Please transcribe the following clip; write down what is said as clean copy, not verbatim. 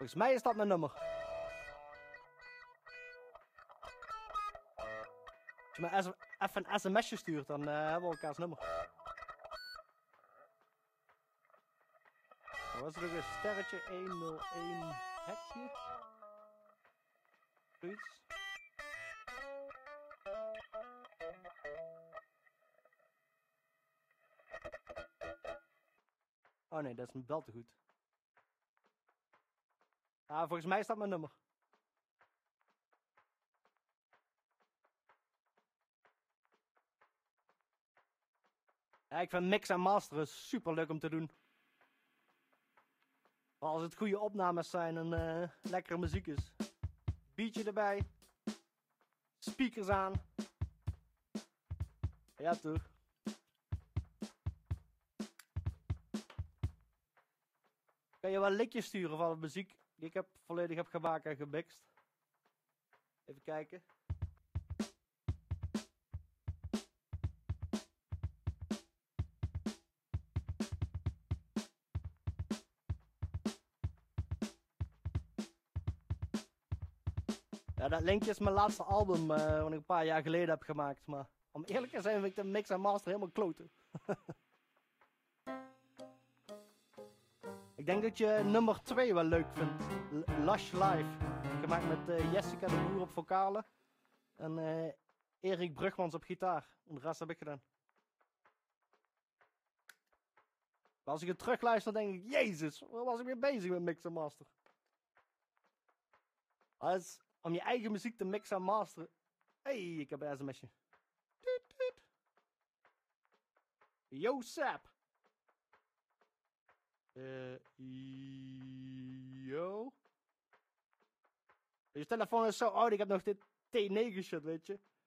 Volgens mij is dat mijn nummer. Als je me even een sms'je stuurt, dan hebben we elkaars nummer. Dan was er ook een sterretje 101 hekje. Zoiets. Oh nee, dat is mijn beltegoed. Ah, volgens mij is dat mijn nummer. Ja, ik vind mix en masteren super leuk om te doen. Maar als het goede opnames zijn en lekkere muziek is. Beatje erbij. Speakers aan. Ja toch. Kan je wel linkjes sturen van de muziek die ik volledig heb gemaakt en gemixt. Even kijken. Ja, dat linkje is mijn laatste album wat ik een paar jaar geleden heb gemaakt. Maar om eerlijk te zijn vind ik de mix en master helemaal kloten. Ik denk dat je nummer 2 wel leuk vindt. Lush Live. Gemaakt met Jessica de Boer op vocalen. En Erik Brugmans op gitaar. En de rest heb ik gedaan. Maar als ik het terugluister denk ik, jezus, waar was ik mee bezig met mix en master? Als om je eigen muziek te mixen en masteren. Hey, ik heb een sms'je. Yo, Sap. Yo. Je telefoon is zo oud, ik heb nog dit T9 shit, weet je.